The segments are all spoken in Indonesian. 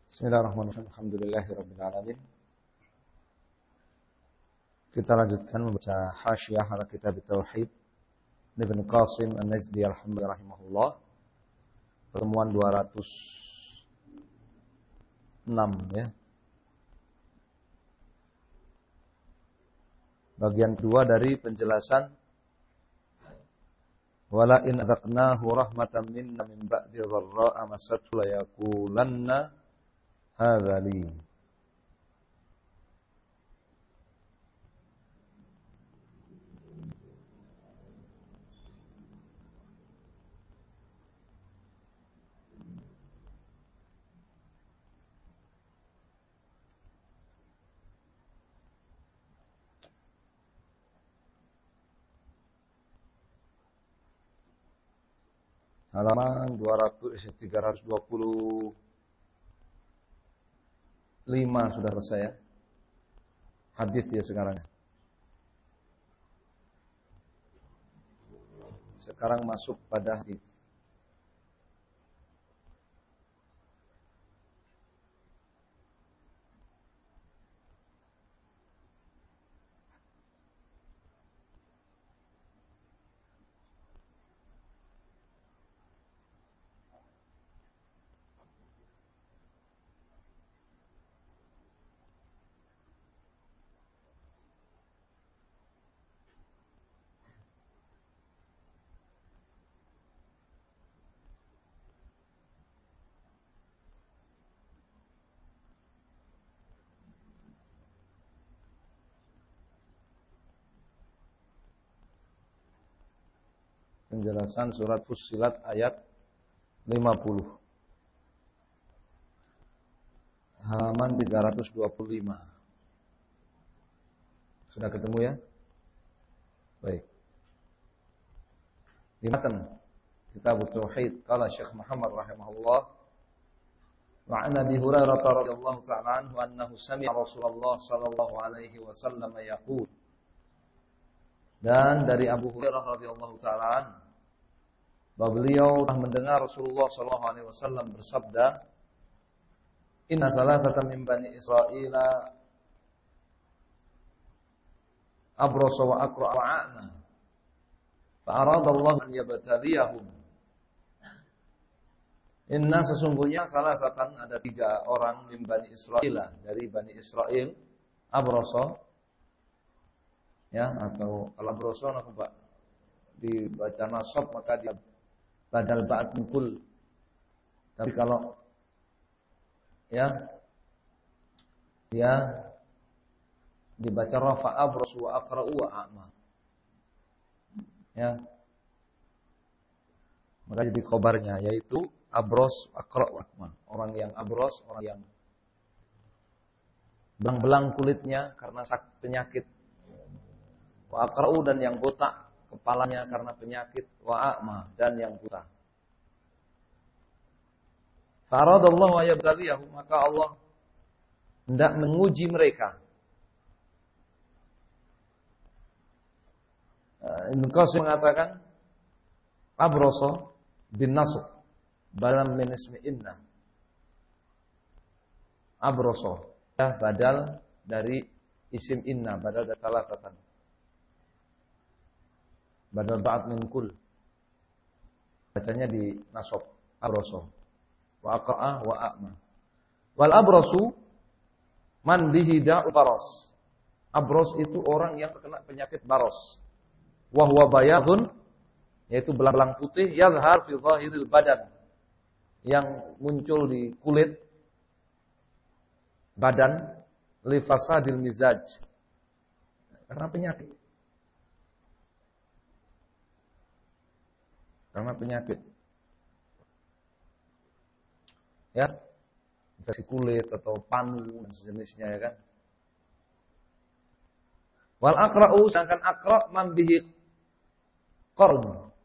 Bismillahirrahmanirrahim. Alhamdulillahirabbil alamin. Kita lanjutkan membaca Hasyiyah ala Kitab Tauhid Ibnu Qasim An-Najdi rahimahullah. Pertemuan 206 ya. Bagian kedua dari penjelasan wala in adzaqnahu rahmatan minna min ba'di dharra'a masathu la yaqulanna hadza li. Halaman 325 sudah selesai ya. Hadis ya sekarang. Sekarang masuk pada hadis. Penjelasan surat Fussilat ayat 50. Halaman 325. Sudah ketemu ya? Baik. Di matan Kitab Tauhid qala Syekh Muhammad rahimahullah wa an Abi Hurairah radhiyallahu ta'ala anhu annahu sami'a Rasulullah sallallahu alaihi wasallam yaqul. Dan dari Abu Hurairah radhiyallahu ta'ala bahwa beliau telah mendengar Rasulullah sallallahu alaihi wasallam bersabda, "Inna thalathatan min bani Israila abrasa wa aqra wa a'ma. Fa arada Allah an yabtaliyahum." Inna sesungguhnya thalathatan ada 3 orang min bani Israila dari Bani Israel, abrasa ya, atau al-abrasa Pak dibaca nasab maka dia badal ba'd min kull. Tapi kalau ya dibaca rafa abras wa aqra'u wa a'ma. Ya. Maka jadi khobarnya yaitu abros, aqra' wa a'ma. Orang yang abros, orang yang belang-belang kulitnya karena sakit penyakit. Wa aqra'u dan yang botak kepalanya karena penyakit, wa a'ma dan yang buta. Faradallahu ayyabtaliyahum, maka Allah hendak menguji mereka. Ibnu Qasim mengatakan abrasa bin nasb balam min ismi inna. Abrasa badal dari isim inna, badal dari salatatan. Badal ba'd min kull. Bacanya di nasab abrasa wa aqa'a wa a'ma. Wal abrasu man bihi da'u baras. Abras itu orang yang terkena penyakit baros. Wa huwa bayadun, yaitu belang-belang putih, yazhar fi zahiril badan, yang muncul di kulit badan, li fasadil mizaj, karena penyakit. Karena penyakit. Ya. Infeksi kulit atau panu dan sejenisnya ya kan. Wal aqra'u, sedangkan aqra' man bihi qarn.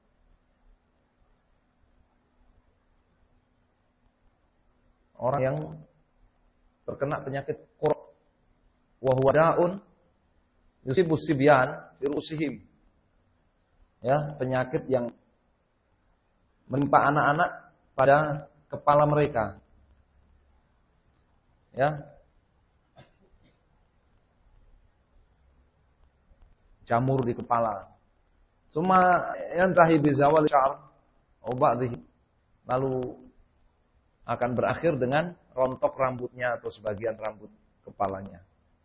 Orang yang terkena penyakit qur'. Wa huwa da'un yusibus sibyan fi ru'usihim. Ya, penyakit yang menimpa anak-anak pada kepala mereka. Ya. Jamur di kepala. Suma yantahi bizawal sya'r au ba'dhihi. Lalu akan berakhir dengan rontok rambutnya atau sebagian rambut kepalanya.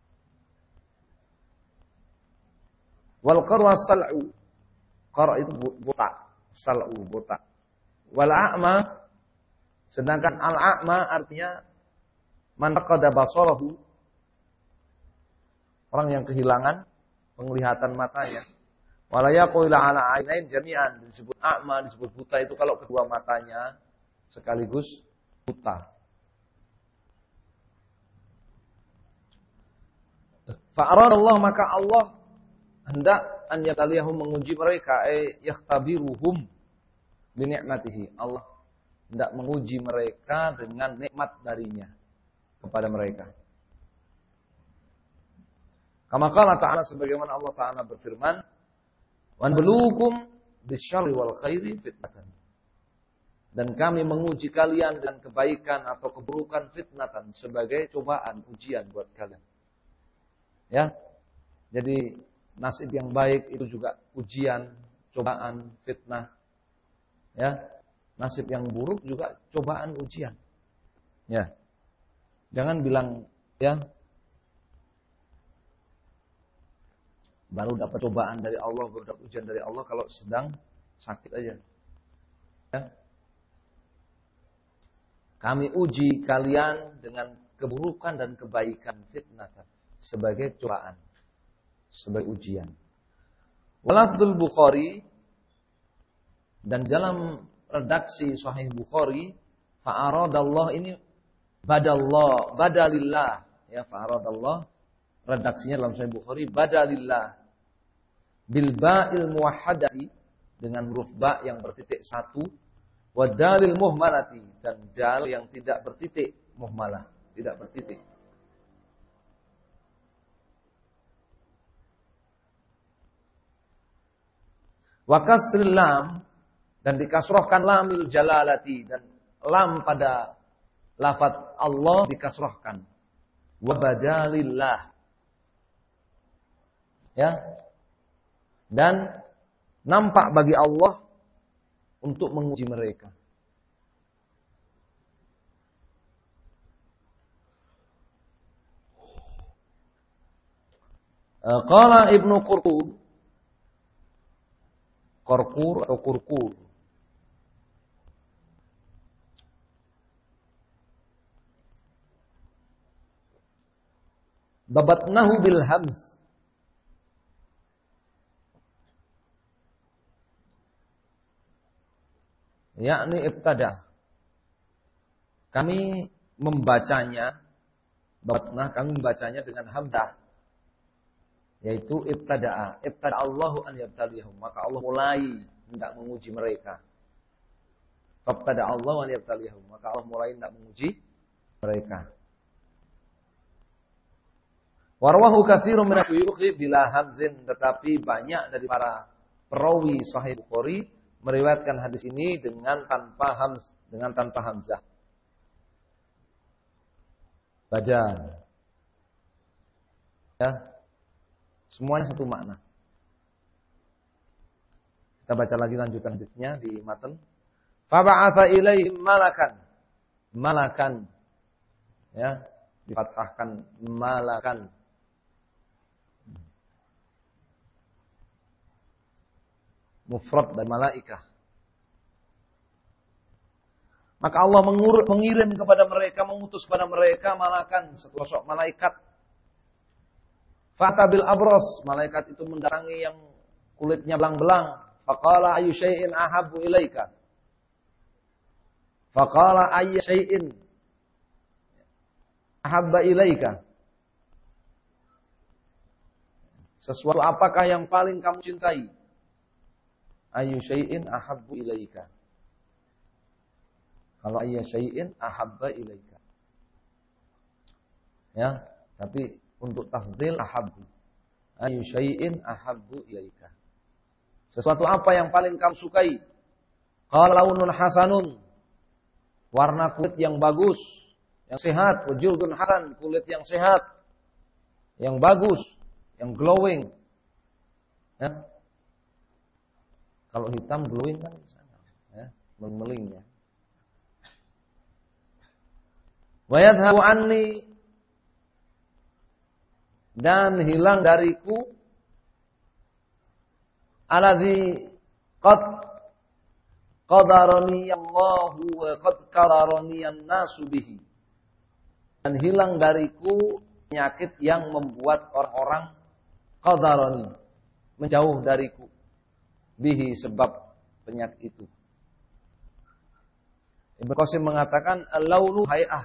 Wal qarwa sal'u. Qar' itu botak, sal'u botak. Wal a'ma, sedangkan al-a'ma artinya man faqada basarahu, orang yang kehilangan penglihatan matanya. Wala yaqulu ala ainain jami'an, disebut a'ma, disebut buta itu kalau kedua matanya sekaligus buta. Fa'aradallah, maka Allah hendak an yataliyahum, menguji mereka, yakhtabiruhum bi ni'matihi. Allah hendak menguji mereka dengan nikmat darinya kepada mereka. Kama qala ta'ala, sebagaimana Allah Ta'ala berfirman, wa nabluukum bisyarri wal khairi fitnatan. Dan kami menguji kalian dengan kebaikan atau keburukan fitnatan, sebagai cobaan, ujian buat kalian. Ya. Jadi nasib yang baik itu juga ujian, cobaan, fitnah. Ya. Nasib yang buruk juga cobaan, ujian. Ya. Jangan bilang ya baru dapat cobaan dari Allah, baru dapat ujian dari Allah kalau sedang sakit aja. Ya. Kami uji kalian dengan keburukan dan kebaikan, fitnah, sebagai cobaan, sebagai ujian. Walafdzul Bukhari, dan dalam redaksi Sahih Bukhari, fa'aradallah ini badallah, badalillah. Ya, fa'aradallah, redaksinya dalam Sahih Bukhari, badalillah. Bil ba'il muwahhadati, dengan huruf ba yang bertitik satu, wa dalil muhmalati, dan dal yang tidak bertitik, muhmalah, tidak bertitik. Wa kasril lam, dan dikasrohkan lamil jalalati, dan lam pada lafaz Allah dikasrohkan. Wa badalillah. Ya. Dan nampak bagi Allah untuk menguji mereka. Qala Ibnu Qurqur, Qurqur atau Qurqur, babatnahu bil hamz, yakni ibtada. Kami membacanya, babatnah, kami membacanya dengan hamzah, yaitu ibtada'a. Ibtada Allahu an yabtaliyahum, maka Allah mulai hendak menguji mereka. Ibtada Allahu an yabtaliyahum, maka Allah mulai hendak menguji mereka. Warwahu katsirun min asyuyukhi bila hamzin, tetapi banyak dari para perawi Sahih Bukhari meriwayatkan hadis ini dengan tanpa hamzah. Badal. Ya. Semuanya satu makna. Kita baca lagi lanjutan hadisnya di matan. Fa ba'atha ilaihim malakan. Malakan. Ya, difathahkan malakan. Mufrad dan malaikah. Maka Allah mengirim kepada mereka, mengutus kepada mereka malakan, sosok malaikat. Fatabil abros, malaikat itu mendatangi yang kulitnya belang-belang. Faqala ayyu syai'in ahabbu ilaika. Faqala ayyu syai'in ahabba ilaika. Sesuatu apakah yang paling kamu cintai? Ayyu syai'in ahabbu ilaika. Kalau ayyu syai'in ahabba ilaika. Ya, tapi untuk tafdhil ahabbu. Ayyu syai'in ahabbu ilaika. Sesuatu apa yang paling kamu sukai? Qala launun hasanun. Warna kulit yang bagus. yang sehat, wajildun hasan, kulit yang sehat, yang bagus, yang glowing. Ya. Kalau hitam glowing kan ya, memeling ya. Wa yadhhabu anni, dan hilang dariku alladzi qad qadarani Allahu wa qad qararani an-nasu bihi, dan hilang dariku penyakit yang membuat orang-orang qadarani, menjauh dariku, bihi, sebab penyakit itu. Ibnu Qasim mengatakan al-launu hay'ah.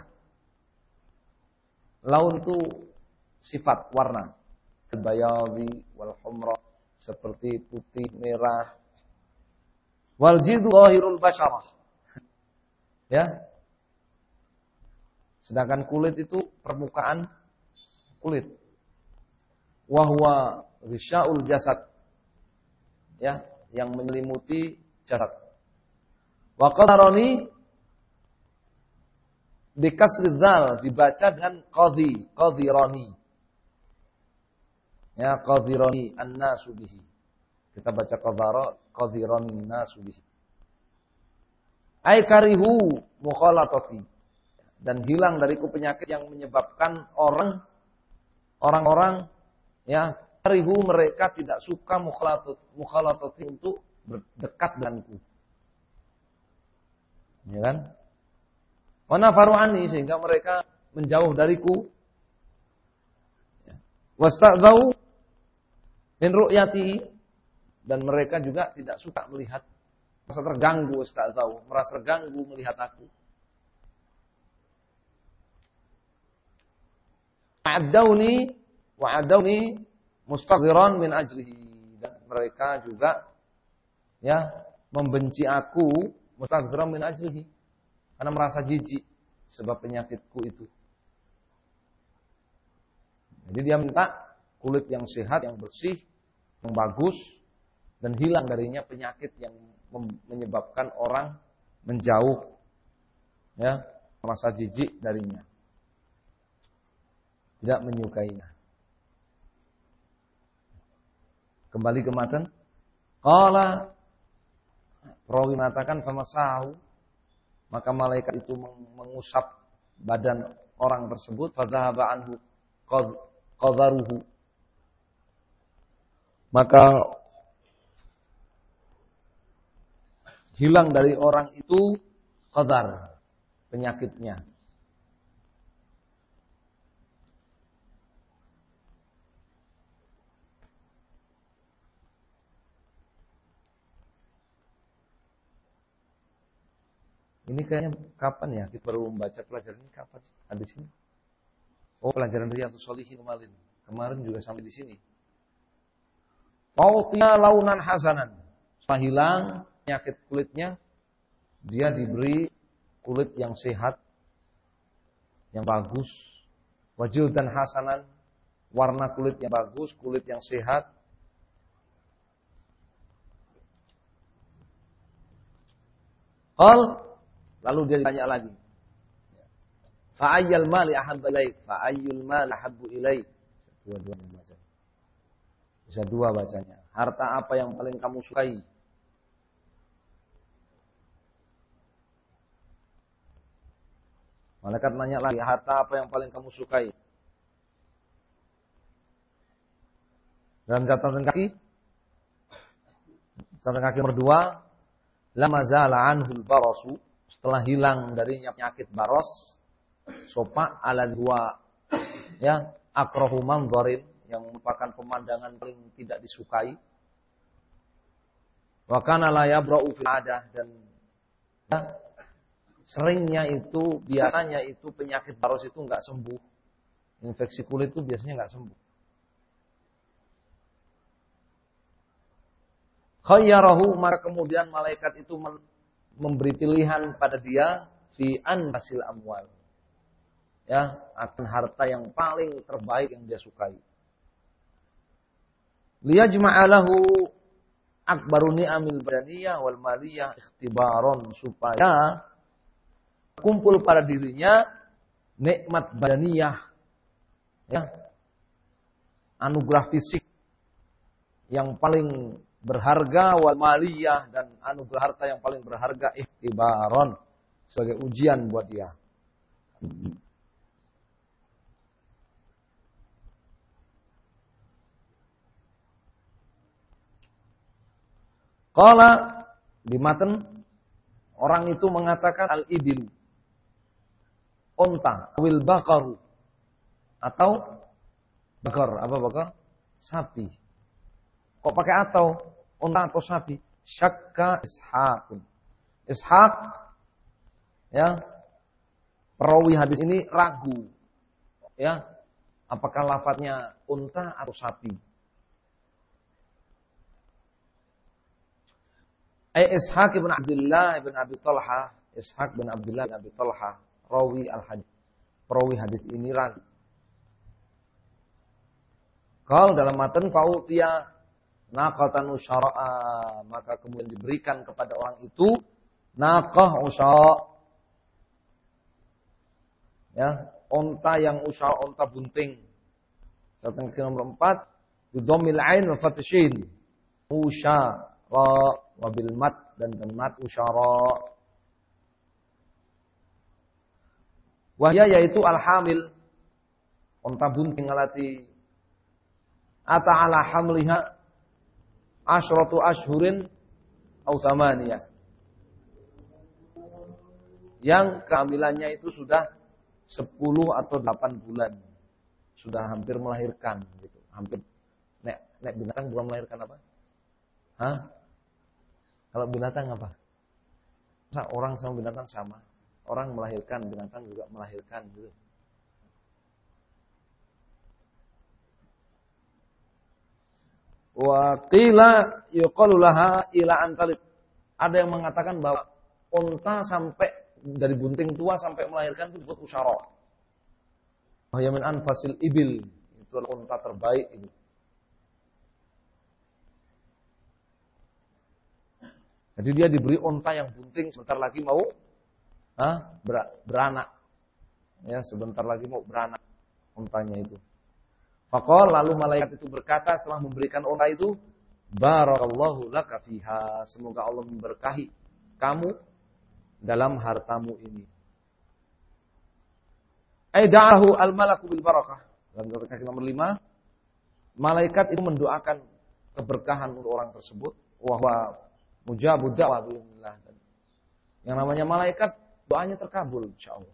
Laun itu sifat, warna. Al-bayadhi wal humra, seperti putih, merah. Wal jildu zahirul basyarah. Ya. Sedangkan kulit itu permukaan kulit. Wa huwa ghisya'ul jasad. Ya, yang menyelimuti jasad. Wa qadarani bi kasri dzal, dibaca dengan qadirani. Ya, qadirani an-nasu bihi. Kita baca qadirani an-nasu bihi. Ai karihu mukhalatati, dan hilang dariku penyakit yang menyebabkan orang-orang ya, karihu, mereka tidak suka mukhalatati, untuk berdekat denganku. Ya kan? Wa nafaru anni, sehingga mereka menjauh dariku. Wasta'dzau min ru'yati, dan mereka juga tidak suka melihat, merasa terganggu, merasa terganggu melihat aku. Wa'adawni mustaghfiran min ajlihi, dan mereka juga ya membenci aku, mustaghfiran min ajlihi, karena merasa jijik sebab penyakitku itu. Jadi dia minta kulit yang sehat, yang bersih, yang bagus, dan hilang darinya penyakit yang menyebabkan orang menjauh, ya, merasa jijik darinya, tidak menyukainya. Kembali ke matan. Qala, perawi mengatakan famasahu, maka malaikat itu mengusap badan orang tersebut, fadhahaba anhu qadaruhu, maka hilang dari orang itu qadar, penyakitnya. Ini kayaknya kapan ya kita baru membaca pelajaran ini, kapan sih? Ada di sini? Oh, pelajaran Riyadhus Shalihin kemarin. Kemarin juga sampai di sini. Fautiya launan hasanan. Setelah hilang penyakit kulitnya, dia diberi kulit yang sehat, yang bagus. Wajil dan hasanan, warna kulit yang bagus, kulit yang sehat. Lalu dia ditanya lagi. Fa'ayyal mali ahabba ilaik, fa'ayyul mali ahabbu ilaik. Dua-duanya baca. Bisa dua bacanya. Harta apa yang paling kamu sukai? Malaikat nanya lagi, harta apa yang paling kamu sukai? Dalam catatan kaki nomor 2, lama zala anhul barasu, setelah hilang darinya penyakit baros, sopa ala dua, ya, akrahu manzarin, yang merupakan pemandangan paling tidak disukai. Wa kana la yabra'u fil adah, dan ya, seringnya itu, biasanya itu penyakit baros itu enggak sembuh. Infeksi kulit itu biasanya enggak sembuh. Khayyarahu, maka kemudian malaikat itu memberi pilihan pada dia fi anfasil amwal, ya, akan harta yang paling terbaik yang dia sukai. Liyajma'a lahu akbaru ni'amil badaniyah wal maliyah ikhtibaron, supaya kumpul pada dirinya nikmat badaniyah, ya, anugerah fisik yang paling berharga, wal maliyah, dan anugerah harta yang paling berharga, ikhtibaron, sebagai ujian buat dia. Qala di matan orang itu mengatakan al-ibil, unta, wil baqaru, atau bakar, apa bakar? Sapi. Kok pakai atau? Unta atau sapi? Syakka Ishaqun. Ishaq, ya, perawi hadis ini ragu, ya, apakah lafadznya unta atau sapi? Ishaq bin Abdullah bin Abi Talha, Ishaq bin Abdullah bin Abi Talha, rawi al-hadis, perawi hadis ini ragu. Kalau dalam matan fa'utiya naqatan usyara'a, maka kemudian diberikan kepada orang itu naqah usyara', ya, unta yang usyara', unta bunting. Catatan nomor 4, bidhammil ain wa fatshin, usyara wabil mat, dan mat usyara. Wahya yaitu al-hamil, unta bunting alati ata ala hamliha asyratu ashhurin au thamaniyah, yang kehamilannya itu sudah 10 atau 8 bulan, sudah hampir melahirkan gitu. Hampir nek binatang belum melahirkan apa? Hah? Kalau binatang apa? Masa orang sama binatang sama? Orang melahirkan, binatang juga melahirkan gitu. Wa qila yuqalu laha ila antalib. Ada yang mengatakan bahwa unta sampai dari bunting tua sampai melahirkan itu disebut usyara. Wa yamin anfasil ibil, itu adalah unta terbaik itu. Jadi dia diberi unta yang bunting, sebentar lagi mau beranak. Ya, sebentar lagi mau beranak untanya itu. Faqal, lalu malaikat itu berkata setelah memberikan unta itu, barakallahu laka fiha, semoga Allah memberkahi kamu dalam hartamu ini. Aida'ahu al-malaku bil barakah. Dalam surah nomor 5, malaikat itu mendoakan keberkahan untuk orang tersebut. Wahwa mujabud da'wah bi'illah. Yang namanya malaikat, doanya terkabul insyaallah.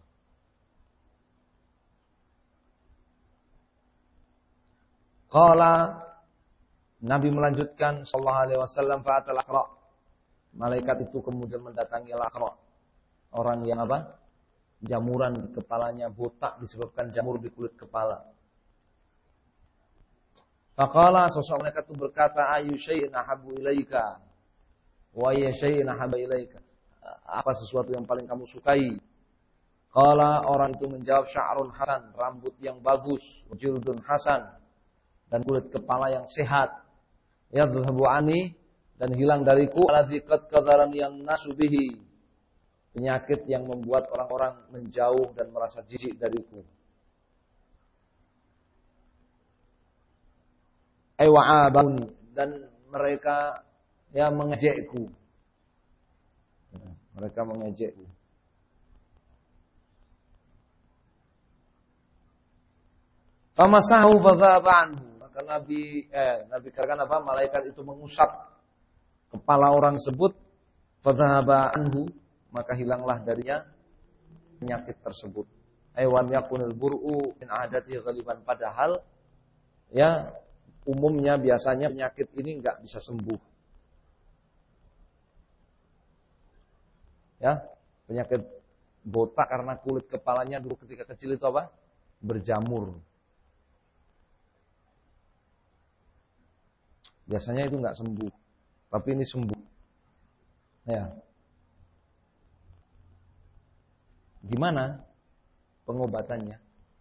Qala, Nabi melanjutkan sallallahu alaihi wasallam, fa'atal aqra. Malaikat itu kemudian mendatangi al-aqra. Orang yang apa? Jamuran di kepalanya botak disebabkan jamur di kulit kepala. Faqala, sosok malaikat itu berkata, ayu syai'in ahabbu ilaika wa ya syai'in ahabba ilaika. Apa sesuatu yang paling kamu sukai? Qala, orang itu menjawab, sya'run hasan, rambut yang bagus, jildun hasan, dan kulit kepala yang sehat. Yadhhabu ani, dan hilang dariku alladzi qad qadharani yang nasu bihi, penyakit yang membuat orang-orang menjauh dan merasa jijik dariku. Wa'abuni, dan mereka mengejekku. Mereka mengejekku. Famasahu fadhaba anhu. Maka Nabi katakan apa? Malaikat itu mengusap kepala orang tersebut, fadhaba anhu, maka hilanglah darinya penyakit tersebut. Aywan yakunil bur'u min adati ghaliban, padahal ya umumnya biasanya penyakit ini enggak bisa sembuh. Ya, penyakit botak karena kulit kepalanya dulu ketika kecil itu apa? Berjamur. Biasanya itu enggak sembuh, tapi ini sembuh. Ya. Gimana pengobatannya?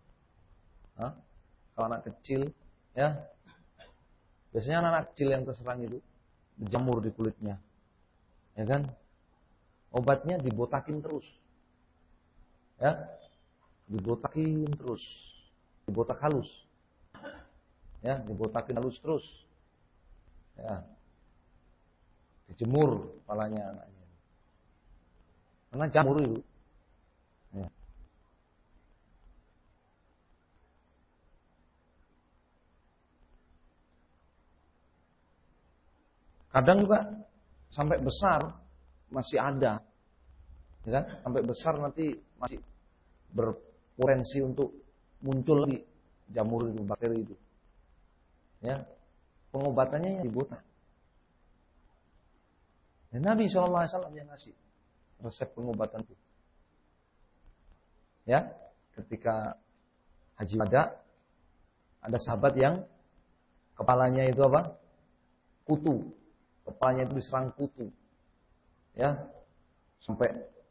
Kalau anak kecil, ya, biasanya anak kecil yang terserang itu berjamur di kulitnya, ya kan? Obatnya dibotakin terus, ya, dibotakin terus, dibotak halus, ya, dibotakin halus terus, ya, dijemur kepalanya anaknya, karena jamur itu, ya. Kadang juga sampai besar masih ada, ya kan? Sampai besar nanti masih berpotensi untuk muncul lagi jamur itu, bakteri itu. Ya, pengobatannya yang dibotak. Dan Nabi SAW yang ngasih resep pengobatan itu. Ya, ketika haji wada, ada sahabat yang kepalanya itu apa? Kutu. Kepalanya itu diserang kutu. Ya, sampai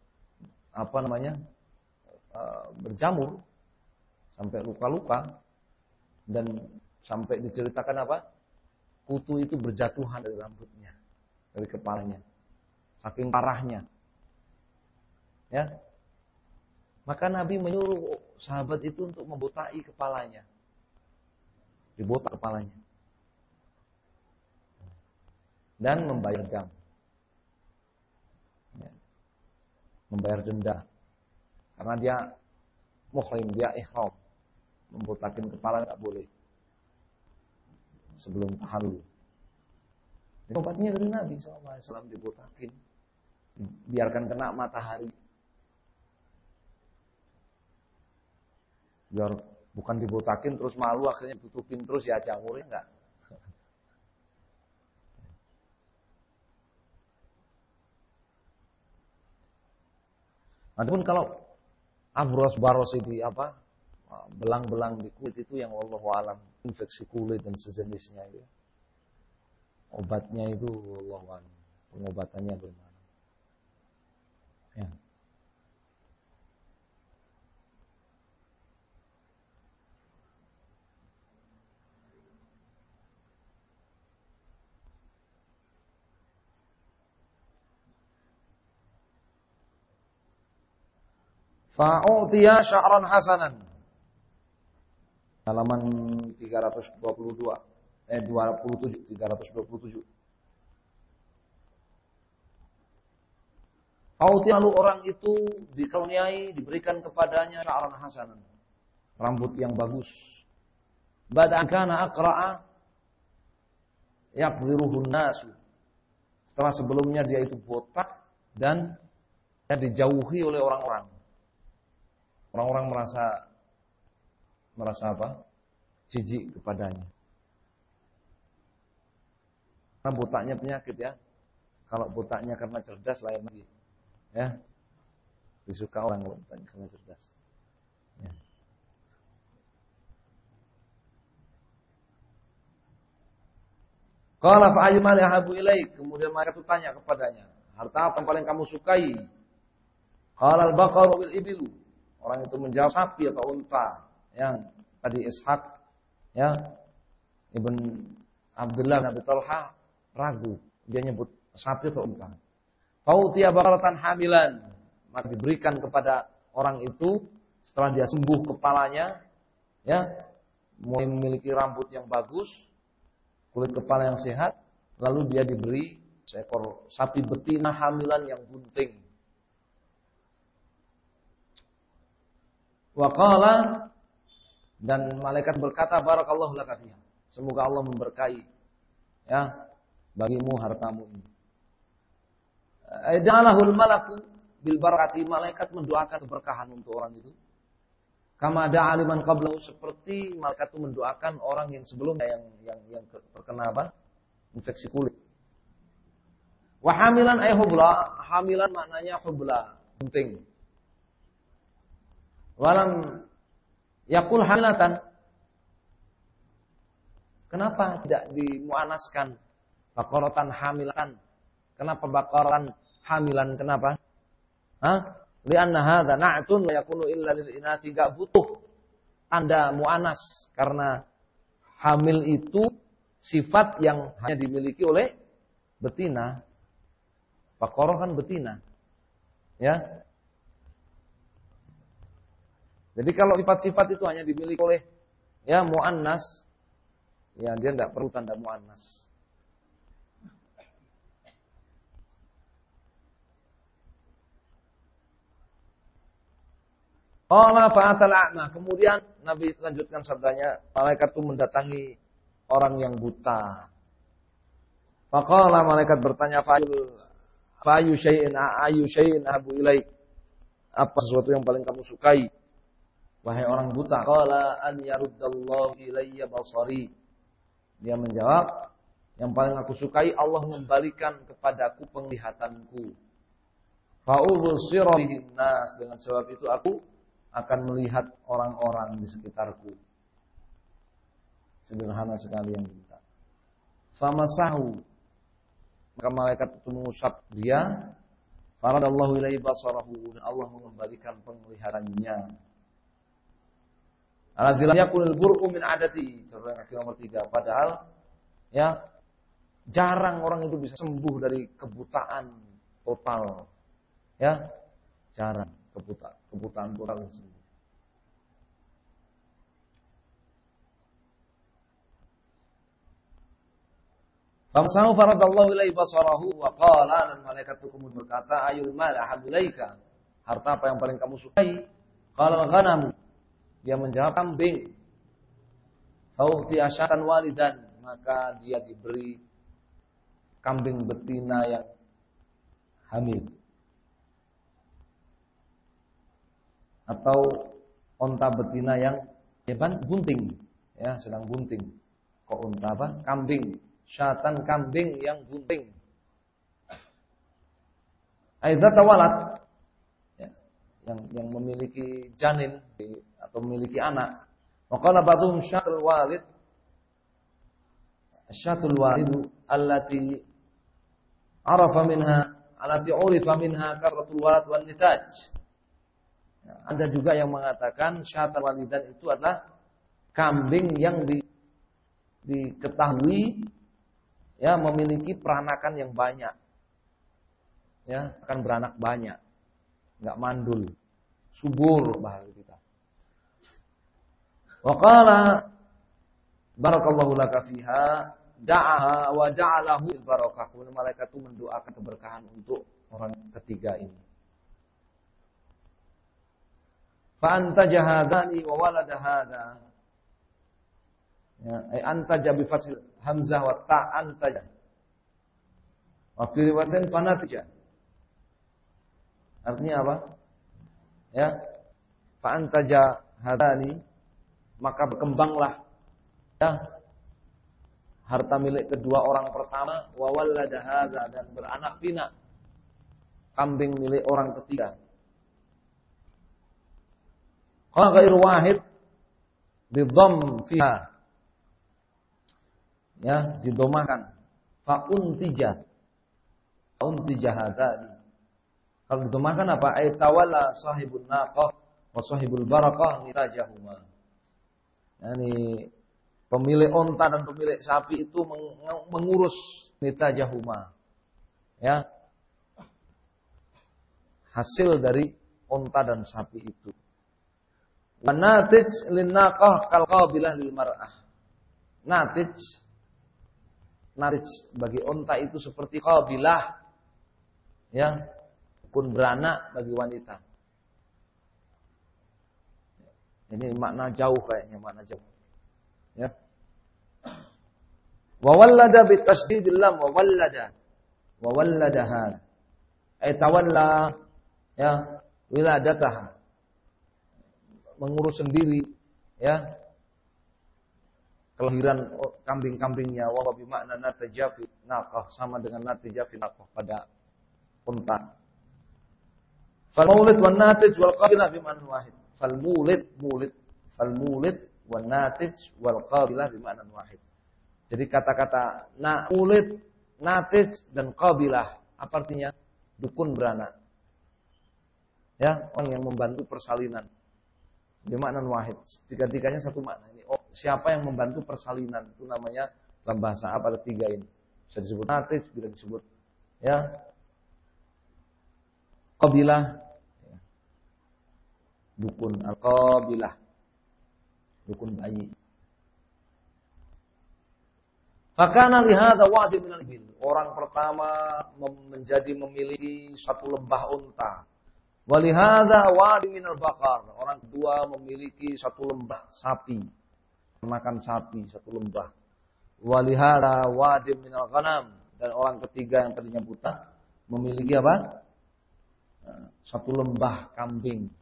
berjamur, sampai luka-luka, dan sampai diceritakan apa? Kutu itu berjatuhan dari rambutnya, dari kepalanya, saking parahnya. Ya, maka Nabi menyuruh sahabat itu untuk membotai kepalanya, dibotak kepalanya, dan membayar dam, ya, membayar denda, karena dia muhrim, dia ihram, membotakin kepala nggak boleh sebelum tahallul. Obatnya dari Nabi SAW dibotakin, biarkan kena matahari, biar bukan dibotakin terus malu akhirnya tutupin terus ya jamurnya enggak. Adapun kalau abros baros itu apa? Belang-belang di kulit itu yang wallahu alam, infeksi kulit dan sejenisnya itu. Obatnya itu wallahu alam, pengobatannya bagaimana? Ya. Fa'utiya sya'ran hasanan. Halaman 327. Fa'utiya, lalu orang itu dikaruniai, diberikan kepadanya sya'ran hasanan, rambut yang bagus. Ba'da kana aqra'a yaqdiruhun nasu. Setelah sebelumnya dia itu botak dan dijauhi oleh orang-orang. Orang-orang merasa apa? Jijik kepadanya. Karena botaknya penyakit ya. Kalau botaknya karena cerdas lain lagi. Ya. Disuka orang botaknya karena cerdas. Ya. Qala fa ayyumal yahabu ilaik. Kemudian mereka itu tanya kepadanya, harta apa yang paling kamu sukai? Qala al-baqaru wal ibilu. Orang itu menjawab sapi atau unta. Yang tadi Ishaq, ya, Ibn Abdullah bin Abi Talha ragu, dia nyebut sapi atau unta. Fautiya baqaratan hamilan, maka diberikan kepada orang itu setelah dia sembuh kepalanya, ya, mulai memiliki rambut yang bagus, kulit kepala yang sehat, lalu dia diberi seekor sapi betina hamilan yang bunting. Waqala, dan malaikat berkata, barakallahu laka fiha. Semoga Allah memberkahi ya bagimu hartamu ini. Ja'alahul malaku bil barakati, malaikat mendoakan keberkahan untuk orang itu. Kama da'a liman qablahu, seperti malaikat itu mendoakan orang yang sebelumnya yang terkena apa? Infeksi kulit. Wa hamilan ay hubla, hamilan maknanya hubla, bunting. Walam yaqul hamilatan. Kenapa tidak dimuannaskan baqaratan hamilatan? Kenapa baqaran hamilan? Kenapa? Li'anna hadza na'tun la yakunu illa lil inati, enggak butuh tanda muannas karena hamil itu sifat yang hanya dimiliki oleh betina. Baqarah kan betina. Ya. Jadi kalau sifat-sifat itu hanya dimiliki oleh ya muannas, ya dia tidak perlu tanda muannas. Qala fa'atal a'ma. Kemudian Nabi lanjutkan sabdanya, malaikat itu mendatangi orang yang buta. Faqala, malaikat bertanya, ayu syai'in ahabu ilaik. Apa sesuatu yang paling kamu sukai wahai orang buta? Qala an yaruddallahu ilayya basari. Dia menjawab, yang paling aku sukai Allah mengembalikan kepadaku penglihatanku. Fa'ubsira bihin nas. Dengan sebab itu aku akan melihat orang-orang di sekitarku. Sederhana sekali yang minta. Famasahu. Maka malaikat itu mengusap dia. Faradallahu ilaihi basarahu. Dan Allah mengembalikan penglihatannya. Alladzi lam yakunil bur'u min adati. Contoh yang nomor 3. Padahal ya jarang orang itu bisa sembuh dari kebutaan total. Ya, jarang kebutaan total sembuh. Famsahu faradallahu ilaihi basarahu wa qala, dan malaikat itu kemudian berkata, ayul mal ahabbu ilaika. Harta apa yang paling kamu sukai? Qala al-ghanam. Dia menjawab kambing. Fauti asyatan walidan, maka dia diberi kambing betina yang hamil. Atau onta betina yang bunting, ya sedang bunting. Kok onta apa? Kambing. Syatan kambing yang bunting. Aidzat walad, ya, yang memiliki janin atau memiliki anak. Maqala ba'dhum syatul walid. Syatul walid allati urifa minha karratul walad wan nitaj. Ya, ada juga yang mengatakan syatul walidan itu adalah kambing yang diketahui ya memiliki peranakan yang banyak. Ya, akan beranak banyak. Enggak mandul. Subur bahasa kita. Wa qala barakallahu laka fiha da'aha wa ja'alahu barakah. Kemudian malaikat itu mendoakan keberkahan untuk orang ketiga ini. Fa anta jahadani wa walada hada. Ya, antaja bi fathil hamzah wa ta antaja. Wa fi riwayatin fanatija. Artinya apa? Ya. Fa antaja hadani, maka berkembanglah ya harta milik kedua orang pertama, wa wallada hadza, dan beranak pinak kambing milik orang ketiga. Qala ghairu wahid bi dhamm fiha. Ya, didomahkan. Fa'untija hadani. Kalau didomahkan apa? Aitawalla sahibun naqah wa sahibul barakah nitajahuma. Yani pemilik onta dan pemilik sapi itu mengurus nitajahuma. Ya. Hasil dari onta dan sapi itu. Wa natij lin naqah kal qabilah lil mar'ah. Natij bagi onta itu seperti qabilah, ya, pun beranak bagi wanita. Ini makna jauh kayaknya, makna jauh. Ya. Wa wallada bi tasydidil lam wa walladaha. Ay tawalla ya wiladataha. Mengurus sendiri ya kelahiran kambing-kambingnya, wa bi makna natajafi naqah, sama dengan natajafi naqah pada unta. Fal maulid wan natij wal qabilah bi ma'nan wahid. Fal maulid wan natij wal qabilah bi ma'nan wahid. Jadi kata-kata maulid, natij dan qabilah apa artinya? Dukun beranak. Ya, orang yang membantu persalinan. Bi ma'nan wahid. Tiga-tiganya satu makna ini. Oh, siapa yang membantu persalinan itu namanya dalam bahasa Arab ada 3 ini. Bisa disebut natij, bisa disebut ya qabilah. dukun al-qabilah, dukun bayi. Fakana lihada wajib minal ibil. Orang pertama menjadi memiliki satu lembah unta. Walihada wajib minal bakar. Orang kedua memiliki satu lembah sapi. Makan sapi satu lembah. Walihada wajib minal ghanam. Dan orang ketiga yang tadinya buta memiliki apa? Satu lembah kambing.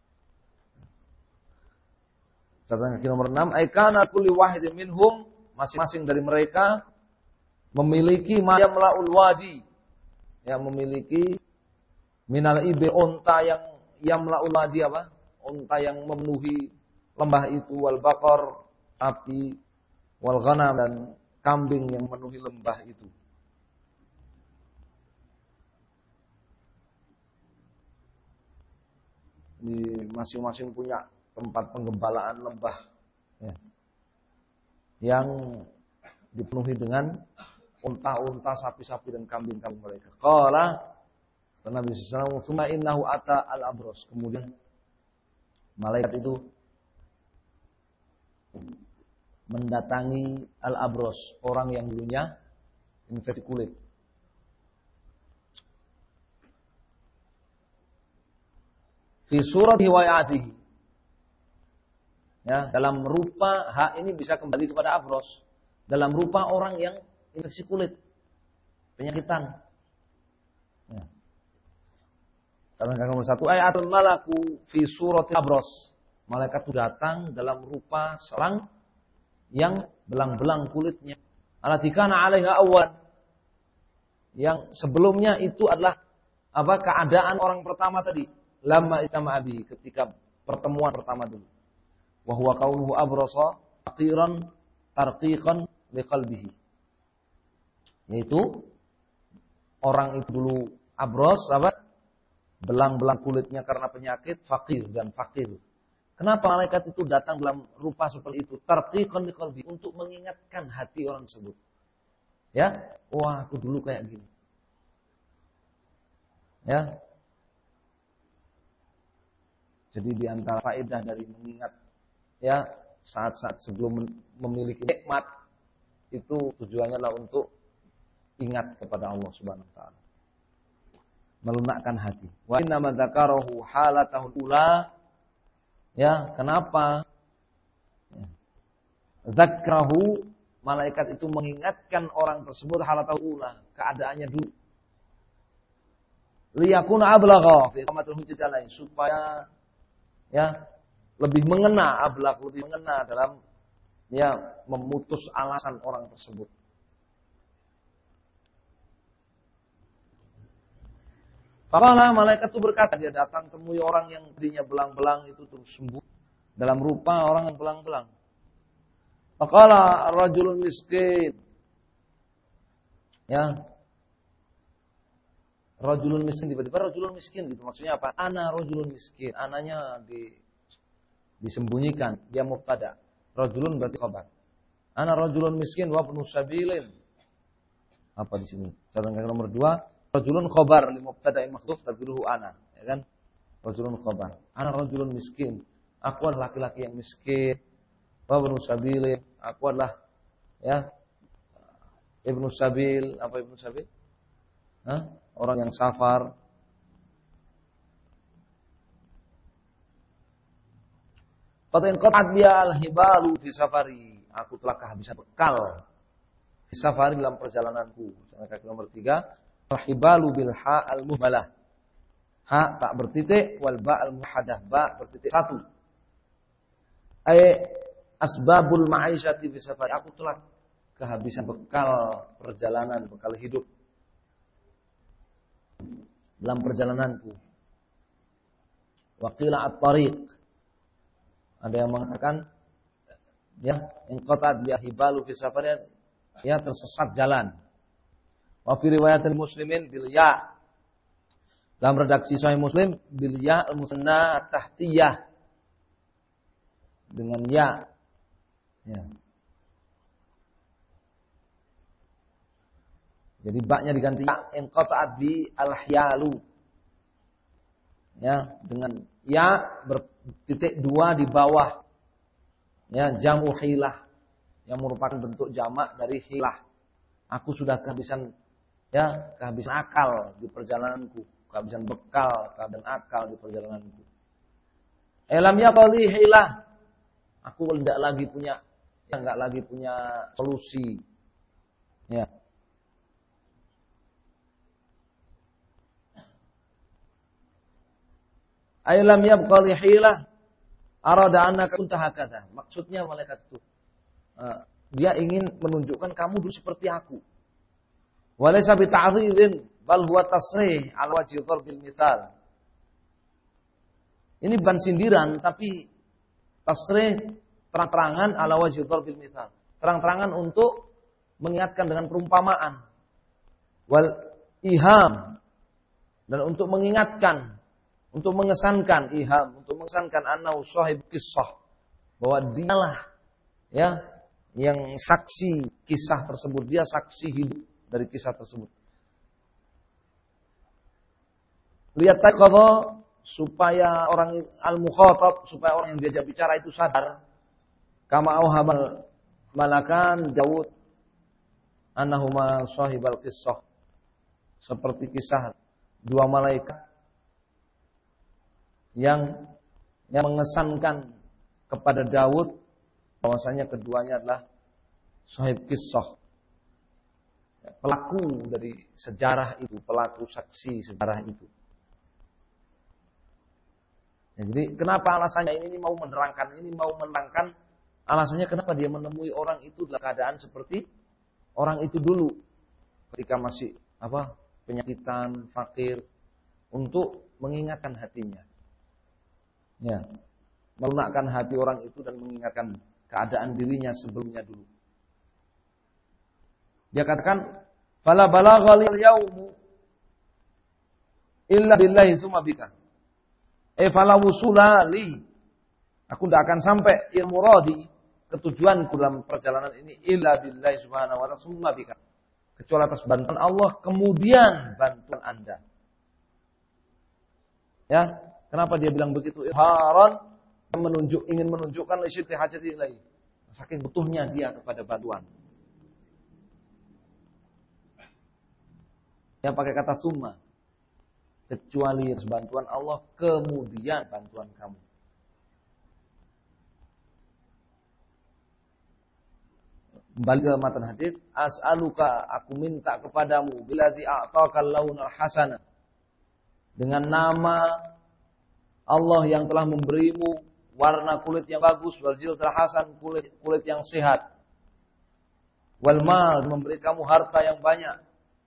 Catatan kaki nomor 6. Aikana kulli wahidin minhum. Masing-masing dari mereka memiliki ma yamla'ul wadi, yang memiliki minal ibil, unta yang yamla'ul wadi apa? Unta yang memenuhi lembah itu, wal baqar, sapi, wal ghanam, dan kambing yang memenuhi lembah itu. Di masing-masing punya tempat penggembalaan lembah, ya, yang dipenuhi dengan unta-unta, sapi-sapi dan kambing-kambing mereka. Qala Nabi sallallahu alaihi wasallam, "Tsumma innahu ata al-abros." Kemudian malaikat itu mendatangi al-abros, orang yang dulunya infeksi kulit. Fi surat hiwayatihi. Ya, dalam rupa hak ini bisa kembali kepada abros. Dalam rupa orang yang infeksi kulit, penyakitan. Ya. Catatan nomor 1, ayatul malaku fi surati abros. Malaikat itu datang dalam rupa seorang yang belang-belang kulitnya. Alatikana 'alaiha awwal. Yang sebelumnya itu adalah apa? Keadaan orang pertama tadi. Lamma itama abi, ketika pertemuan pertama dulu. Wa huwa qawluhu abrasa faqiran tarqiqan liqalbihi. Yaitu orang itu dulu abros, apa? Belang-belang kulitnya karena penyakit, fakir dan fakir. Kenapa malaikat itu datang dalam rupa seperti itu? Tarqiqan liqalbihi, untuk mengingatkan hati orang tersebut. Ya, wah aku dulu kayak gini. Ya. Jadi di antara faedah dari mengingat, ya, saat-saat sebelum memiliki nikmat itu tujuannya adalah untuk ingat kepada Allah Subhanahu wa taala. Melunakkan hati. Wa inna man dzakarahu halatahul ula. Ya, kenapa? Ya. Dzakrahu, malaikat itu mengingatkan orang tersebut halatahul ula, keadaannya dulu. Liyakuna ablagha fi qamatil hujjati alaihi, supaya ya lebih mengena, lebih mengena dalam ya memutus alasan orang tersebut. Faqala, malaikat itu berkata, dia datang temui orang yang tadinya belang-belang itu terus sembuh dalam rupa orang yang belang-belang. Faqala rajulun miskin. Ya. Rajulun miskin, tiba-tiba rajulun miskin gitu. Maksudnya apa? Ana rajulun miskin. Ananya disembunyikan, dia mubtada. Rajulun berarti khabar. Ana rajulun miskin wa ibnu sabilin. Apa di sini? Catatan nomor 2, rajulun khabar li mubtada'in mahdhuf taqdiruhu ana, ya kan? Rajulun khabar. Ana rajulun miskin. Aku adalah laki-laki yang miskin. Wa ibnu sabilin. Aku adalah ya ibnu sabil. Apa ibnu sabil? Hah? Orang yang safar. Qatain qat'at biya al-hibalu fi safari. Aku telah kehabisan bekal fi safari dalam perjalananku. Kaki nomor 3, al-hibalu bil ha al-muhmalah. Ha tak bertitik, wal ba al-muhadah, ba bertitik 1. Ay asbabul ma'isyati fi safari. Aku telah kehabisan bekal perjalanan, bekal hidup dalam perjalananku. Waqila at-tariq. Ada yang mengatakan ya inqata'at bi hibalu fi safar, ya tersesat jalan. Wa fi riwayatil muslimin bil ya. Dalam redaksi Sahih Muslim bil ya al-musanna tahtiyah, dengan ya. Ya. Jadi baknya diganti ya, inqata'at bi al-hyalu. Ya, dengan ya bertitik 2 di bawah. Ya, jamu hilah yang merupakan bentuk jamak dari hilah. Aku sudah kehabisan akal di perjalananku, kehabisan bekal, kehabisan akal di perjalananku. Elam yaqali hilah. Aku enggak lagi punya solusi. Ya. Ailam yabqa li hilah arada annaka kunta hakadha. Maksudnya malaikat itu dia ingin menunjukkan kamu dulu seperti aku. Walaysa bi ta'dhidin bal huwa tasrih ala wajhi dharbil mithal. Ini bukan sindiran tapi tasrih terang-terangan ala wajhi dharbil mithal. Terang-terangan untuk mengingatkan dengan perumpamaan. Wal iham, dan untuk mengingatkan, untuk mengesankan iham, untuk mengesankan annahu sahib kisah, bahwa dialah ya yang saksi kisah tersebut, dia saksi hidup dari kisah tersebut. Lihat taqadha, supaya orang al-mukhatab, supaya orang yang diajak bicara itu sadar, kama auhamal malakan Daud annahuma sahibal qissah, seperti kisah dua malaikat yang mengesankan kepada Daud bahwasanya keduanya adalah sahib kisah, pelaku dari sejarah itu, pelaku saksi sejarah itu. Ya, jadi kenapa alasannya ini mau menerangkan alasannya kenapa dia menemui orang itu dalam keadaan seperti orang itu dulu ketika masih penyakitan, fakir, untuk mengingatkan hatinya. Ya, melunakkan hati orang itu dan mengingatkan keadaan dirinya sebelumnya dulu. Dia katakan, "Fala balaghalil yaumu illa billahi summa bika." Fala wusula li. Aku tidak akan sampai ilmu radi, ketujuanku dalam perjalanan ini illa billahi subhanahu wa ta'ala summa bika. Kecuali atas bantuan Allah, kemudian bantuan Anda. Ya, kenapa dia bilang begitu? Izharan, ingin menunjukkan lisyiddi hajati ilahi. Saking butuhnya dia kepada bantuan. Yang pakai kata summa. Kecuali bantuan Allah, kemudian bantuan kamu. Kembali ke matan hadis, as'aluka, aku minta kepadamu, billadzi a'taqal launal hasana, dengan nama Allah yang telah memberimu warna kulit yang bagus, wal jildal hasan, kulit yang sehat, wal mal, memberi kamu harta yang banyak.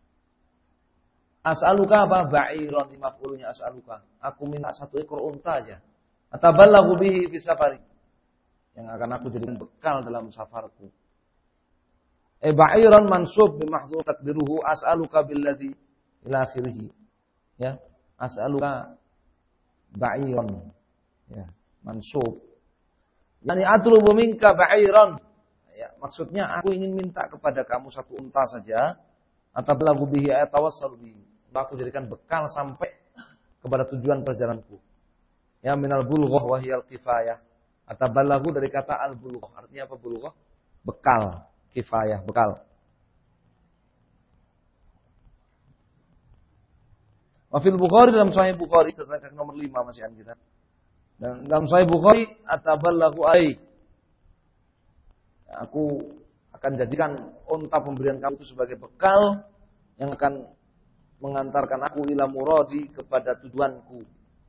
As'aluka apa? Ba'iran, maf'ulnya as'aluka. Aku minta satu ekor unta aja. Atabalaghu bihi fi safari, yang akan aku jadikan bekal dalam safarku. Ba'iran mansub bimahdhuf takdiruhu as'aluka billadzi ila akhirih. Ya, as'aluka ba'iran. Ya, mansub. Yani atlubu minka ba'iran. Ya, maksudnya aku ingin minta kepada kamu satu unta saja. Atabalaghu bihi atawassalu bihi. Aku jadikan bekal sampai kepada tujuan perjalananku. Ya, minal bulghah wa hiyal kifayah. Atabalaghu dari kata al-bulghah. Artinya apa bulghah? Bekal. Kifayah, bekal. Wa fil Bukhari, dalam Sahih Bukhari, catatan nomor 5 masihan kita. Dan dalam Sahih Bukhari, atabalaghu ai. Aku akan jadikan unta pemberian kamu itu sebagai bekal yang akan mengantarkan aku ila muradi, kepada tujuanku.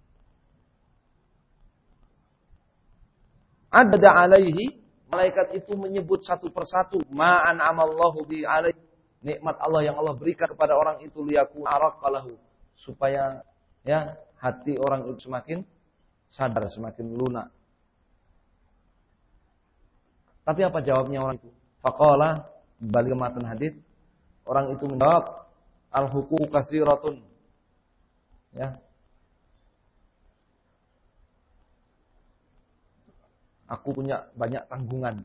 Adada alaihi, malaikat itu menyebut satu persatu ma'an amallahu bi alaihi, nikmat Allah yang Allah berikan kepada orang itu, liyaku araqalahu, supaya ya hati orang itu semakin sadar, semakin lunak. Tapi apa jawabnya orang itu? Faqala, balik matan hadis, orang itu menjawab, al-huquq katsiratun. Ya. Aku punya banyak tanggungan.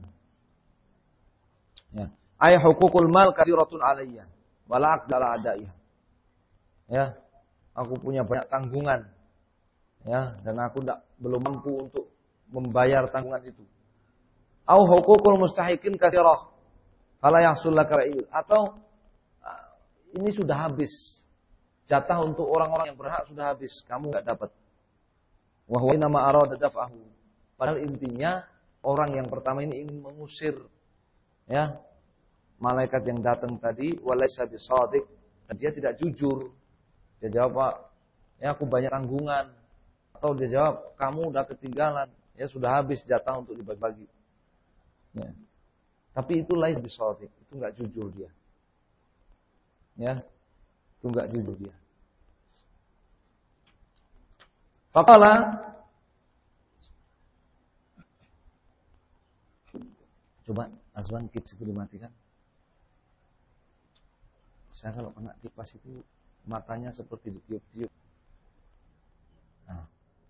Ya. Ay huququl mal katsiratun alayya wala aqdala adaiha. Ya. Aku punya banyak tanggungan. Ya, dan aku belum mampu untuk membayar tanggungan itu. Au huququl mustahiqin katsirah fala yahsul laka ra'iyun. Atau ini sudah habis. Jatah untuk orang-orang yang berhak sudah habis, kamu enggak dapat. Wa huwa inma arada daf'ahu. Padahal intinya orang yang pertama ini ingin mengusir ya malaikat yang datang tadi, walaysa bisadiq, dan dia tidak jujur. Dia jawab, "Pak, ya aku banyak tanggungan." Atau dia jawab, "Kamu udah ketinggalan, ya sudah habis jatah untuk dibagi-bagi." Ya. Tapi itu laisa bisadiq, itu enggak jujur dia. Ya. Itu enggak jujur dia. Faqala, coba Azwan kipas itu dimatikan. Saya kalau kena kipas itu matanya seperti ditiup-tiup. Nah.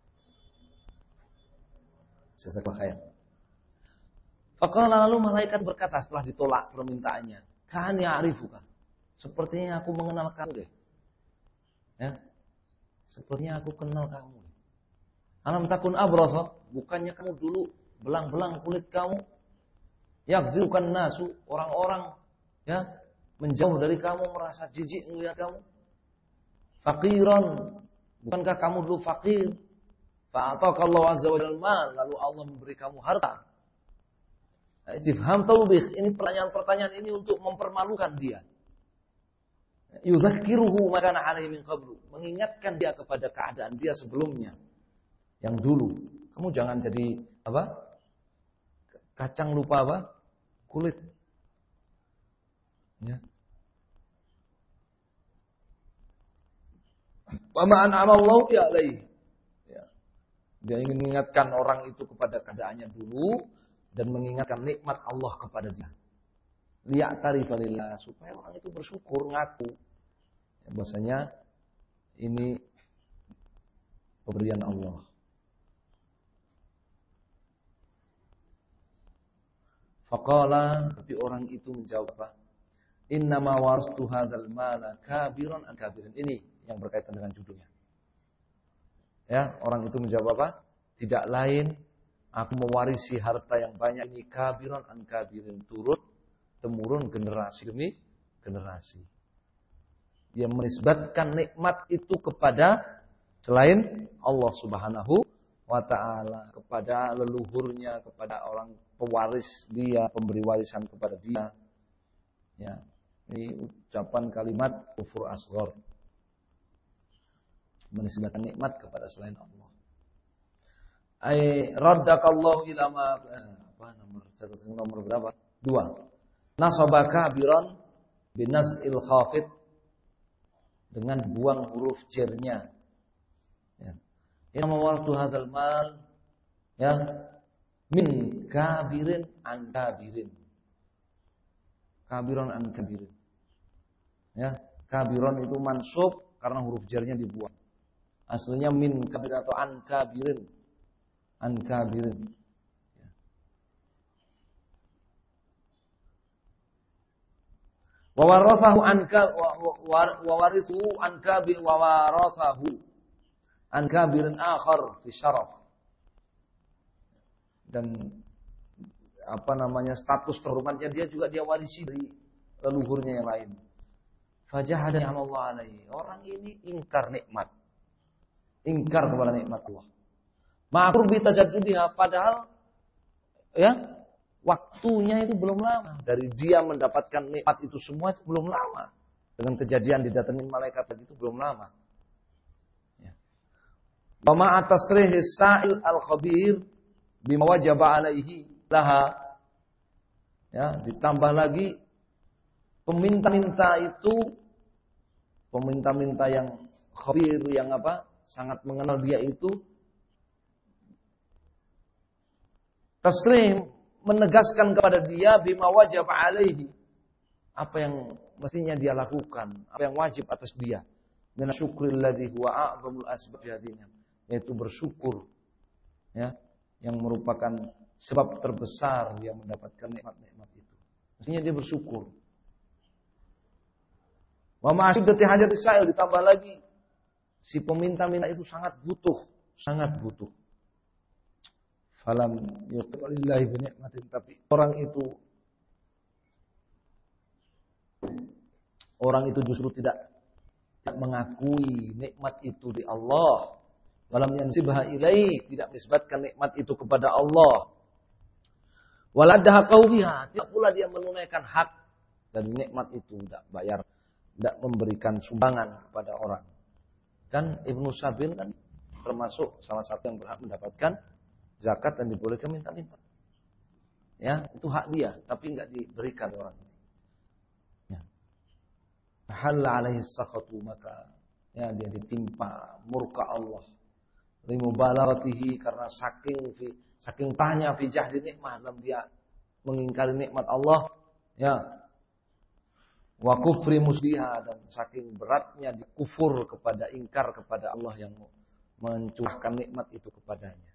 Jazakallahu khair. Faqala, lalu malaikat berkata setelah ditolak permintaannya, "Kan ya'rifuka." Sepertinya aku mengenal kamu deh. Ya. Sepertinya aku kenal kamu. Alam takun abrasa, bukannya kamu dulu belang-belang kulit kamu? Yakdzirukan nasu, orang-orang ya menjauh dari kamu, merasa jijik melihat kamu. Faqiran, bukankah kamu dulu fakir? Fa'atakallahu azza wa jalla mal, lalu Allah memberi kamu harta. Istifham taubih, ini pertanyaan-pertanyaan ini untuk mempermalukan dia. Yuzakkiruhu ma kana alaihi min qablu, mengingatkan dia kepada keadaan dia sebelumnya. Yang dulu, kamu jangan jadi apa? Kacang lupa apa? Kulit. Ya. Wa ma an'ama Allahu bi alaihi. Ya. Dia ingin mengingatkan orang itu kepada keadaannya dulu dan mengingatkan nikmat Allah kepada dia. Liya'tarifa lillah, supaya orang itu bersyukur, ngaku. Ya, bahasanya ini pemberian Allah. Faqala, tapi orang itu menjawab apa? Innama warastu hadzal mala kabiran an kabirin. Ini yang berkaitan dengan judulnya. Ya, orang itu menjawab apa? Tidak lain, aku mewarisi harta yang banyak ini kabiran an kabirin, turut temurun generasi demi generasi. Dia menisbatkan nikmat itu kepada selain Allah Subhanahu wa ta'ala, kepada leluhurnya, kepada orang pewaris dia, pemberi warisan kepada dia. Ya, ini ucapan kalimat kufur asghar. Menisbatkan nikmat kepada selain Allah. Ai raddakallahu ila ma nomor berapa? 2. Nasabaka biran binazil khafid, dengan buang huruf jernya. Ya. Inna mawaltu hadzal mal ya min kabirin an kabirin. Kabiron an kabirin. Ya, kabiron itu mansub karena huruf jarnya dibuang. Aslinya min kabir atau an kabirin. An kabirin. Ya. Wa warathahu wa warithu an kabir wa warathahu an kabirin akhar fi syaraf. Dan status terhormatnya dia juga dia warisi dari leluhurnya yang lain. Fajahada ni'mallah alaihi. Orang ini ingkar nikmat. Ingkar kepada nikmat Allah. Ma'qurbi tajaddudiha, padahal ya waktunya itu belum lama. Dari dia mendapatkan nikmat itu semua itu belum lama. Dengan kejadian didatengin malaikat tadi itu belum lama. Ya. Wa ma'a tasrihi sa'il al-khabir bima wajaba alaihi laha. Ya, ditambah lagi peminta-minta yang khabir, yang apa? Sangat mengenal dia itu tasrih, menegaskan kepada dia bima wajab alaihi, apa yang mestinya dia lakukan, apa yang wajib atas dia. Dan syukril ladzi huwa a'zamul asbab hadina, yaitu bersyukur ya, yang merupakan sebab terbesar dia mendapatkan nikmat-nikmat itu. Mestinya dia bersyukur. Wa ma'asyiddati hajati sa'il, ditambah lagi si peminta-minta itu sangat butuh sangat butuh. Falam yuqlillahi bi ni'matin, tapi orang itu justru tidak mengakui nikmat itu di Allah. Walam yansibha ilaih, tidak menisbatkan nikmat itu kepada Allah. Waladha qaumiha, tidak pula dia menunaikan hak dan nikmat itu, tidak bayar, tidak memberikan sumbangan kepada orang. Kan Ibnu Sabil kan termasuk salah satu yang berhak mendapatkan zakat dan dibolehkan minta-minta. Ya, itu hak dia, tapi enggak diberikan orang itu. Ya. Halla alaihi sakhatu, maka ya dia ditimpa murka Allah. Limubalaghatihi, karena saking tanya fi jahdi nikmah, dalam dia mengingkari nikmat Allah, ya. Wa kufri musbiha, dan saking beratnya dikufur kepada, ingkar kepada Allah yang mencurahkan nikmat itu kepadanya.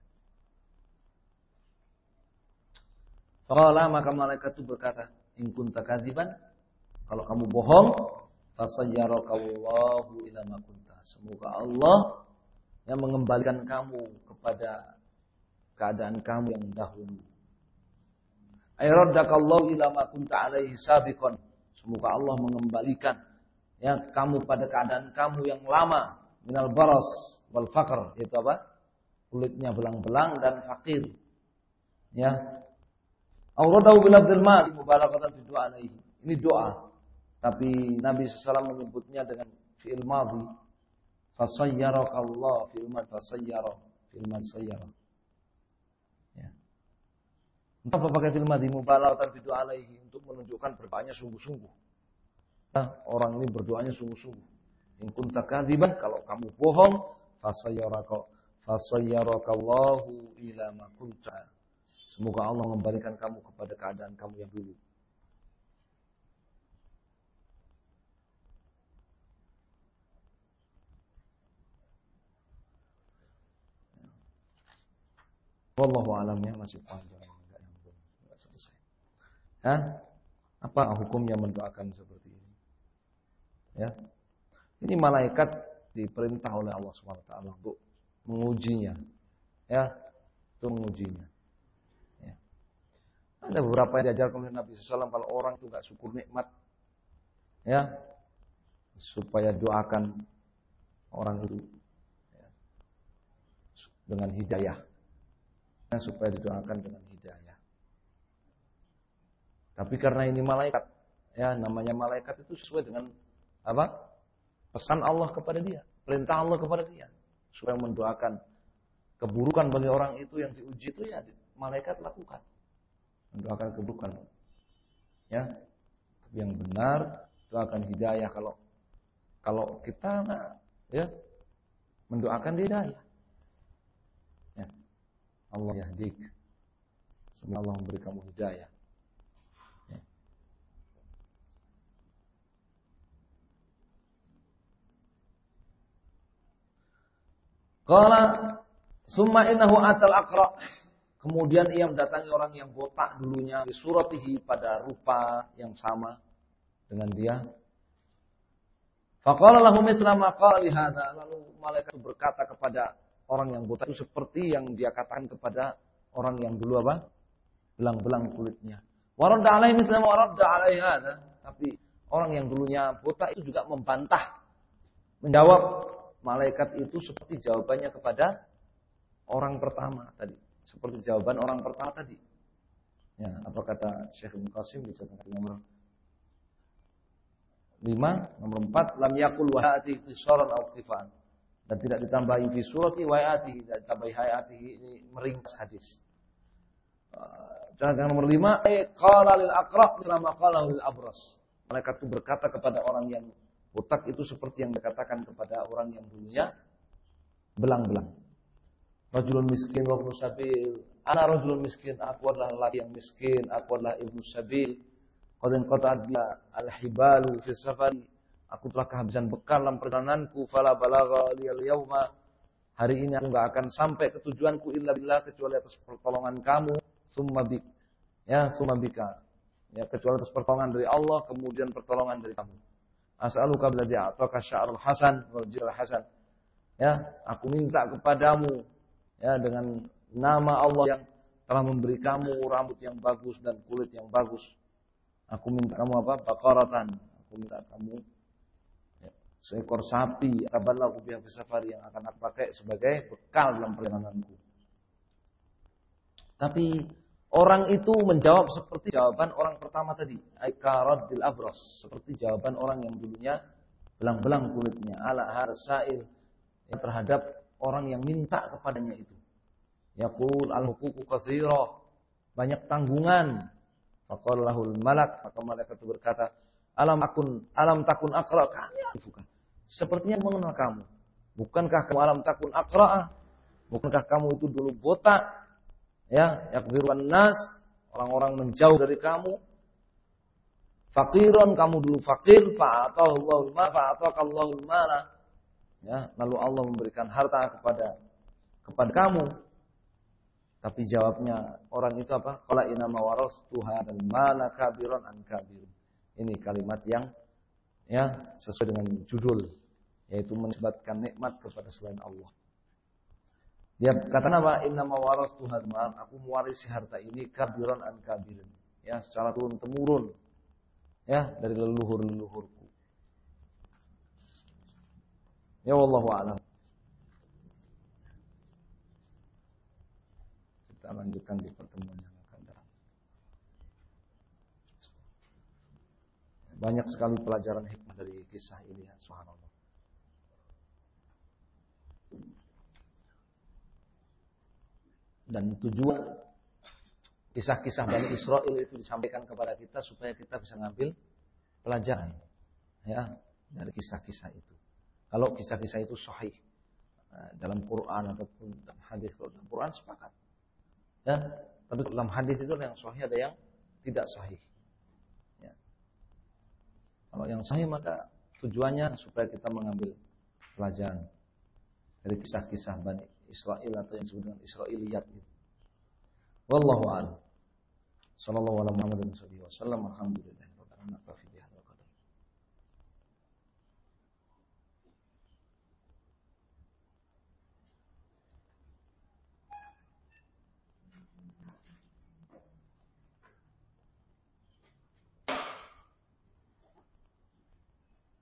Qala, maka malaikat itu berkata, in kunta kadziban, kalau kamu bohong, fasayyarakallahu ila ma kunta, semoga Allah yang mengembalikan kamu kepada keadaan kamu yang dahulu. Ayraddakallahu ila ma kunta alaihi sabiqan, semoga Allah mengembalikan ya kamu pada keadaan kamu yang lama, minal baras wal faqr, itu apa? Kulitnya belang-belang dan fakir. Ya. Auradahu bil abdil ma mubalaghatan fi du'a alaihi. Ini doa. Tapi Nabi SAW menyebutnya dengan fi'il madhi. Fasayyarakallah filman sayyara. Ya. Entah apa pakai fi'il madhi mubalaghatan fi du'a alaihi, untuk menunjukkan berdoanya sungguh-sungguh. Nah, orang ini berdoanya sungguh-sungguh. In kunta kadziban, kalau kamu bohong, fasayyarakallahu ila ma kunta. Semoga Allah memberikan kamu kepada keadaan kamu yang dulu. Wallahu a'lam, ya, masih panjang, enggak selesai. Apa hukumnya mendoakan seperti ini? Ya. Ini malaikat diperintah oleh Allah SWT untuk mengujinya. Ya, untuk mengujinya. Ya. Ada beberapa yang diajarkan oleh Nabi SAW, kalau orang itu enggak syukur nikmat, ya, supaya doakan orang itu ya, dengan hidayah. Supaya didoakan dengan hidayah. Tapi karena ini malaikat, ya, namanya malaikat itu sesuai dengan apa? Pesan Allah kepada dia, perintah Allah kepada dia, supaya mendoakan keburukan bagi orang itu yang diuji itu, ya malaikat lakukan, mendoakan keburukan. Ya, yang benar doakan hidayah. Kalau kita ya mendoakan hidayah. Allah yahdik. Semoga Allah memberi kamu hidayah. Ya. Qala summa innahu atal aqra. Kemudian ia mendatangi orang yang botak dulunya, di suratihi, pada rupa yang sama dengan dia. Faqala lahu mithla ma qala li hadza. Lalu malaikat berkata kepada orang yang botak itu seperti yang dia katakan kepada orang yang dulu apa? Belang-belang kulitnya. Waradda alaihi mithla ma waradda alaihi hadza. Tapi orang yang dulunya botak itu juga membantah, menjawab malaikat itu seperti jawabannya kepada orang pertama tadi. Seperti jawaban orang pertama tadi. Ya, apa kata Syekh Ibnu Qasim di catatan nomor 5, nomor 4, lam yakul wa hati ikhtisaran aw ikhtifan. Dan tidak ditambahi fi surati wa ayatihi, tidak ditambahi hayatihi, ini meringkas hadis. Catatan nomor 5, qala lil aqra selama qala lil abras. Malaikat itu berkata kepada orang yang botak itu seperti yang dikatakan kepada orang yang dulunya belang-belang. Rajulun miskin wa ibnu sabil. Ana rajulun miskin, aku adalah laki yang miskin, aku adalah ibnu sabil. Qad inqata'at bi al-hibalu fi safari. Aku telah kehabisan bekal dalam perjalananku, fala balagha liyal yauma. Hari ini aku enggak akan sampai ke tujuanku illa billah, kecuali atas pertolongan kamu, summa bik. Ya, summa bika. Ya, kecuali atas pertolongan dari Allah, kemudian pertolongan dari kamu. As'aluka billadhi a'taka sya'rul hasan wal jilal hasan. Ya, aku minta kepadamu ya dengan nama Allah yang telah memberi kamu rambut yang bagus dan kulit yang bagus. Aku minta kamu apa? Baqaratan. Aku minta kamu ya, seekor sapi taballahu biha fi safari yang akan aku pakai sebagai bekal dalam perjalananku. Tapi orang itu menjawab seperti jawaban orang pertama tadi, aikaradil abros, seperti jawaban orang yang dulunya belang-belang kulitnya, ala harsail, terhadap orang yang minta kepadanya itu. Yaqul al-huququ katsira, banyak tanggungan. Faqala lahul malak, maka malaikat itu berkata, alam takun aqra, kami bukan. Sepertinya mengenal kamu. Bukankah kamu alam takun aqra? Bukankah kamu itu dulu botak? Ya, yaqdirun nas, orang-orang menjauh dari kamu. Faqiron, kamu dulu fakir, fa'atahul mala. Ya, lalu Allah memberikan harta kepada kamu. Tapi jawabnya orang itu apa? Qala inna ma warastuha dan mala kabiron an kabir. Ini kalimat yang ya sesuai dengan judul, yaitu menisbatkan nikmat kepada selain Allah. Dia kata apa? Inna ma warastuha, aku mewarisi harta ini kabiron an kabirin. Ya, secara turun temurun. Ya, dari leluhur-leluhurku. Ya wallahu a'lam. Kita lanjutkan di pertemuan yang akan datang. Banyak sekali pelajaran hikmah dari kisah ini ya, subhanallah. Dan tujuan kisah-kisah Bani Israil itu disampaikan kepada kita supaya kita bisa ngambil pelajaran ya dari kisah-kisah itu. Kalau kisah-kisah itu sahih dalam Quran ataupun dalam hadis, kalau dalam Quran sepakat. Ya, tapi dalam hadis itu yang sahih ada yang tidak sahih. Ya. Kalau yang sahih maka tujuannya supaya kita mengambil pelajaran dari kisah-kisah Bani Israil atau yang disebut dengan Israiliyat itu. Wallahu a'lam. Sallallahu alaihi wa sallam. Alhamdulillah.